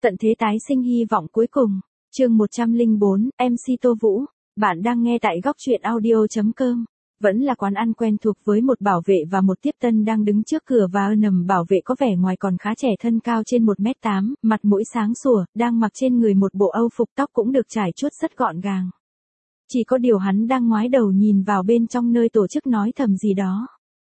Tận thế tái sinh hy vọng cuối cùng. Chương 104, MC Tô Vũ. Bạn đang nghe tại góc truyện audio.com. Vẫn là quán ăn quen thuộc với một bảo vệ và một tiếp tân đang đứng trước cửa và nầm bảo vệ có vẻ ngoài còn khá trẻ, thân cao trên 1m8, mặt mũi sáng sủa, đang mặc trên người một bộ âu phục, tóc cũng được trải chuốt rất gọn gàng. Chỉ có điều hắn đang ngoái đầu nhìn vào bên trong nơi tổ chức nói thầm gì đó.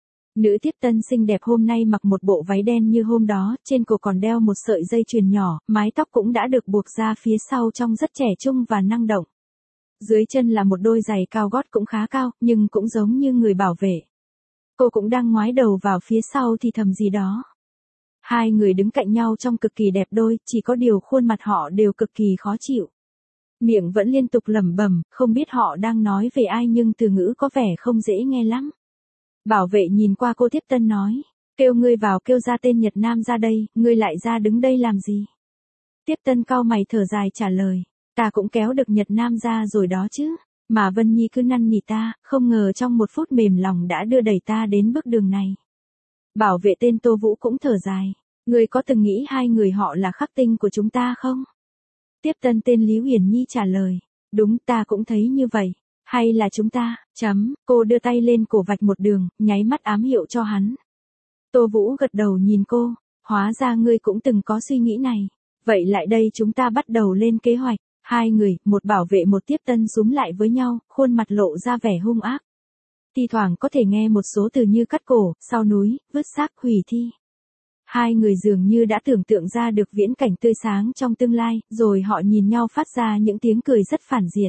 Nữ tiếp tân xinh đẹp hôm nay mặc một bộ váy đen như hôm đó, trên cổ còn đeo một sợi dây chuyền nhỏ, mái tóc cũng đã được buộc ra phía sau trông rất trẻ trung và năng động. Dưới chân là một đôi giày cao gót cũng khá cao, nhưng cũng giống như người bảo vệ. Cô cũng đang ngoái đầu vào phía sau thì thầm gì đó. Hai người đứng cạnh nhau trông cực kỳ đẹp đôi, chỉ có điều khuôn mặt họ đều cực kỳ khó chịu. Miệng vẫn liên tục lẩm bẩm, không biết họ đang nói về ai nhưng từ ngữ có vẻ không dễ nghe lắm. Bảo vệ nhìn qua cô tiếp tân nói, kêu ngươi vào, kêu ra tên Nhật Nam ra đây, ngươi lại ra đứng đây làm gì? Tiếp tân cau mày thở dài trả lời, ta cũng kéo được Nhật Nam ra rồi đó chứ, mà Vân Nhi cứ năn nỉ ta, không ngờ trong một phút mềm lòng đã đưa đẩy ta đến bước đường này. Bảo vệ tên Tô Vũ cũng thở dài, ngươi có từng nghĩ hai người họ là khắc tinh của chúng ta không? Tiếp tân tên Lý Uyển Nhi trả lời, đúng, ta cũng thấy như vậy. Hay là chúng ta, cô đưa tay lên cổ vạch một đường, nháy mắt ám hiệu cho hắn. Tô Vũ gật đầu nhìn cô, hóa ra ngươi cũng từng có suy nghĩ này. Vậy lại đây chúng ta bắt đầu lên kế hoạch. Hai người, một bảo vệ một tiếp tân súm lại với nhau, khuôn mặt lộ ra vẻ hung ác. Thi thoảng có thể nghe một số từ như cắt cổ, sau núi, vứt xác, hủy thi. Hai người dường như đã tưởng tượng ra được viễn cảnh tươi sáng trong tương lai, rồi họ nhìn nhau phát ra những tiếng cười rất phản diện.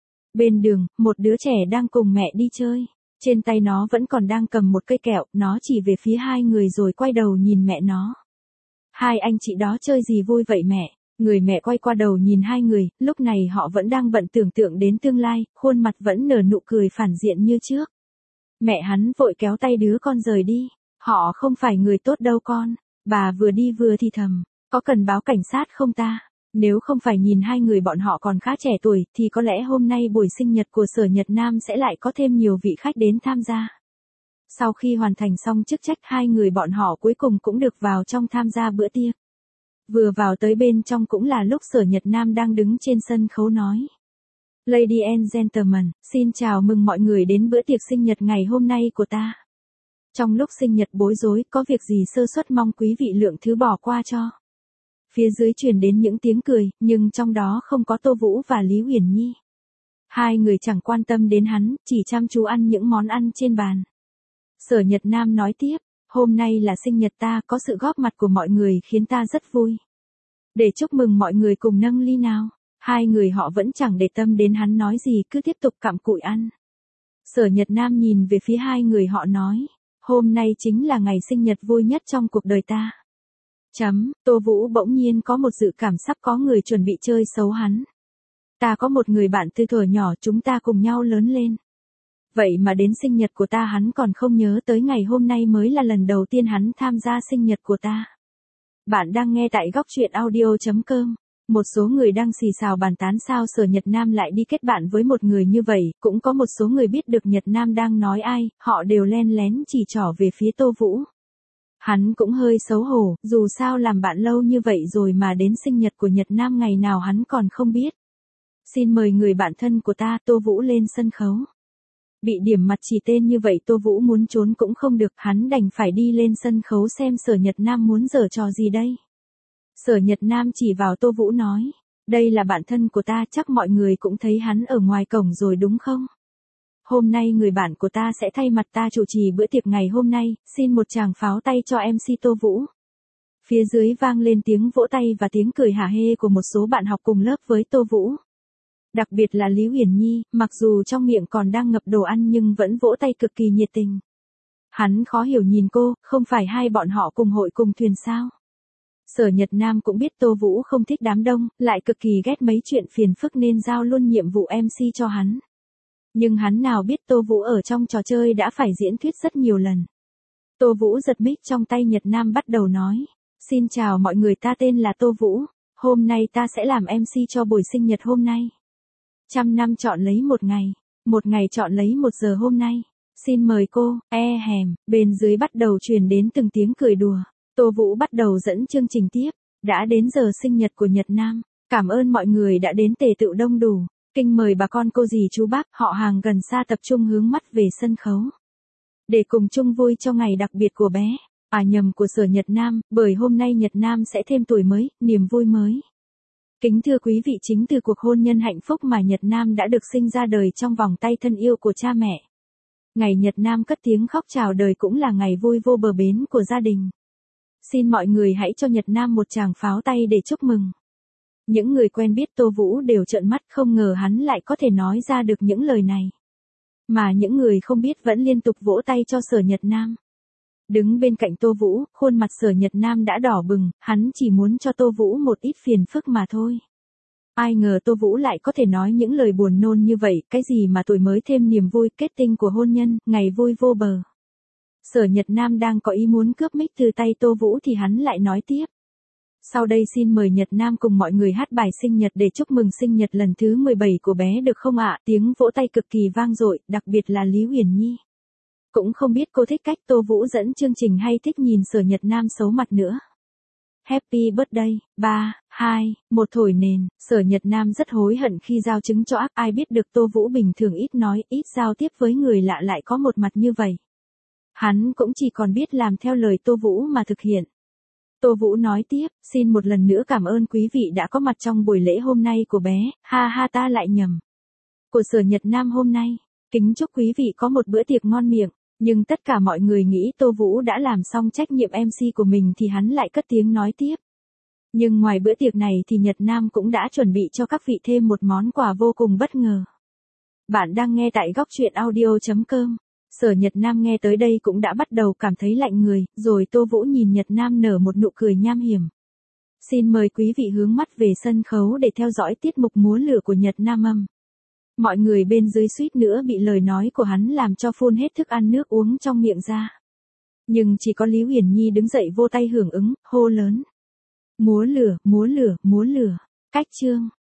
Bên đường, một đứa trẻ đang cùng mẹ đi chơi. Trên tay nó vẫn còn đang cầm một cây kẹo, nó chỉ về phía hai người rồi quay đầu nhìn mẹ nó. Hai anh chị đó chơi gì vui vậy mẹ? Người mẹ quay qua đầu nhìn hai người, lúc này họ vẫn đang bận tưởng tượng đến tương lai, khuôn mặt vẫn nở nụ cười phản diện như trước. Mẹ hắn vội kéo tay đứa con rời đi. Họ không phải người tốt đâu con. Bà vừa đi vừa thì thầm, có cần báo cảnh sát không ta? Nếu không phải nhìn hai người bọn họ còn khá trẻ tuổi, thì có lẽ hôm nay buổi sinh nhật của Sở Nhật Nam sẽ lại có thêm nhiều vị khách đến tham gia. Sau khi hoàn thành xong chức trách, hai người bọn họ cuối cùng cũng được vào trong tham gia bữa tiệc. Vừa vào tới bên trong cũng là lúc Sở Nhật Nam đang đứng trên sân khấu nói. Ladies and gentlemen, xin chào mừng mọi người đến bữa tiệc sinh nhật ngày hôm nay của ta. Trong lúc sinh nhật bối rối, có việc gì sơ suất mong quý vị lượng thứ bỏ qua cho. Phía dưới truyền đến những tiếng cười, nhưng trong đó không có Tô Vũ và Lý Uyển Nhi. Hai người chẳng quan tâm đến hắn, chỉ chăm chú ăn những món ăn trên bàn. Sở Nhật Nam nói tiếp, hôm nay là sinh nhật ta, có sự góp mặt của mọi người khiến ta rất vui. Để chúc mừng mọi người cùng nâng ly nào. Hai người họ vẫn chẳng để tâm đến hắn nói gì, cứ tiếp tục cặm cụi ăn. Sở Nhật Nam nhìn về phía hai người họ nói, hôm nay chính là ngày sinh nhật vui nhất trong cuộc đời ta. Tô Vũ bỗng nhiên có một dự cảm sắp có người chuẩn bị chơi xấu hắn. Ta có một người bạn từ thuở nhỏ, chúng ta cùng nhau lớn lên. Vậy mà đến sinh nhật của ta hắn còn không nhớ tới, ngày hôm nay mới là lần đầu tiên hắn tham gia sinh nhật của ta. Bạn đang nghe tại góc truyện audio.com. Một số người đang xì xào bàn tán sao Sở Nhật Nam lại đi kết bạn với một người như vậy, cũng có một số người biết được Nhật Nam đang nói ai, họ đều len lén chỉ trỏ về phía Tô Vũ. Hắn cũng hơi xấu hổ, dù sao làm bạn lâu như vậy rồi mà đến sinh nhật của Nhật Nam ngày nào hắn còn không biết. Xin mời người bạn thân của ta, Tô Vũ lên sân khấu. Bị điểm mặt chỉ tên như vậy Tô Vũ muốn trốn cũng không được, hắn đành phải đi lên sân khấu xem Sở Nhật Nam muốn giở trò gì đây. Sở Nhật Nam chỉ vào Tô Vũ nói, đây là bạn thân của ta, chắc mọi người cũng thấy hắn ở ngoài cổng rồi đúng không? Hôm nay người bạn của ta sẽ thay mặt ta chủ trì bữa tiệc ngày hôm nay, xin một tràng pháo tay cho MC Tô Vũ. Phía dưới vang lên tiếng vỗ tay và tiếng cười hả hê của một số bạn học cùng lớp với Tô Vũ. Đặc biệt là Lý Uyển Nhi, mặc dù trong miệng còn đang ngập đồ ăn nhưng vẫn vỗ tay cực kỳ nhiệt tình. Hắn khó hiểu nhìn cô, không phải hai bọn họ cùng hội cùng thuyền sao? Sở Nhật Nam cũng biết Tô Vũ không thích đám đông, lại cực kỳ ghét mấy chuyện phiền phức nên giao luôn nhiệm vụ MC cho hắn. Nhưng hắn nào biết Tô Vũ ở trong trò chơi đã phải diễn thuyết rất nhiều lần. Tô Vũ giật mic trong tay Nhật Nam bắt đầu nói, xin chào mọi người, ta tên là Tô Vũ, hôm nay ta sẽ làm MC cho buổi sinh nhật hôm nay. 100 năm chọn lấy một ngày chọn lấy 1 giờ hôm nay. Xin mời cô, bên dưới bắt đầu truyền đến từng tiếng cười đùa. Tô Vũ bắt đầu dẫn chương trình tiếp. Đã đến giờ sinh nhật của Nhật Nam. Cảm ơn mọi người đã đến tề tựu đông đủ. Kinh mời bà con cô dì chú bác, họ hàng gần xa tập trung hướng mắt về sân khấu. Để cùng chung vui cho ngày đặc biệt của bé. Nhầm của Sở Nhật Nam, bởi hôm nay Nhật Nam sẽ thêm tuổi mới, niềm vui mới. Kính thưa quý vị, chính từ cuộc hôn nhân hạnh phúc mà Nhật Nam đã được sinh ra đời trong vòng tay thân yêu của cha mẹ. Ngày Nhật Nam cất tiếng khóc chào đời cũng là ngày vui vô bờ bến của gia đình. Xin mọi người hãy cho Nhật Nam một tràng pháo tay để chúc mừng. Những người quen biết Tô Vũ đều trợn mắt, không ngờ hắn lại có thể nói ra được những lời này. Mà những người không biết vẫn liên tục vỗ tay cho Sở Nhật Nam. Đứng bên cạnh Tô Vũ, khuôn mặt Sở Nhật Nam đã đỏ bừng, hắn chỉ muốn cho Tô Vũ một ít phiền phức mà thôi. Ai ngờ Tô Vũ lại có thể nói những lời buồn nôn như vậy, cái gì mà tuổi mới thêm niềm vui, kết tinh của hôn nhân, ngày vui vô bờ. Sở Nhật Nam đang có ý muốn cướp mic từ tay Tô Vũ thì hắn lại nói tiếp. Sau đây xin mời Nhật Nam cùng mọi người hát bài sinh nhật để chúc mừng sinh nhật lần thứ 17 của bé được không ạ? Tiếng vỗ tay cực kỳ vang dội, đặc biệt là Lý Uyển Nhi. Cũng không biết cô thích cách Tô Vũ dẫn chương trình hay thích nhìn Sở Nhật Nam xấu mặt nữa. Happy birthday, 3, 2, 1 thổi nền. Sở Nhật Nam rất hối hận khi giao trứng cho ác, ai biết được Tô Vũ bình thường ít nói, ít giao tiếp với người lạ lại có một mặt như vậy. Hắn cũng chỉ còn biết làm theo lời Tô Vũ mà thực hiện. Tô Vũ nói tiếp, xin một lần nữa cảm ơn quý vị đã có mặt trong buổi lễ hôm nay của bé, ha ha ta lại nhầm. Của Sở Nhật Nam hôm nay, kính chúc quý vị có một bữa tiệc ngon miệng, nhưng tất cả mọi người nghĩ Tô Vũ đã làm xong trách nhiệm MC của mình thì hắn lại cất tiếng nói tiếp. Nhưng ngoài bữa tiệc này thì Nhật Nam cũng đã chuẩn bị cho các vị thêm một món quà vô cùng bất ngờ. Bạn đang nghe tại góc truyện audio.com. Sở Nhật Nam nghe tới đây cũng đã bắt đầu cảm thấy lạnh người, rồi Tô Vũ nhìn Nhật Nam nở một nụ cười nham hiểm. Xin mời quý vị hướng mắt về sân khấu để theo dõi tiết mục múa lửa của Nhật Nam âm. Mọi người bên dưới suýt nữa bị lời nói của hắn làm cho phun hết thức ăn nước uống trong miệng ra. Nhưng chỉ có Lý Uyển Nhi đứng dậy vô tay hưởng ứng, hô lớn. Múa lửa, múa lửa, múa lửa. Cách chương.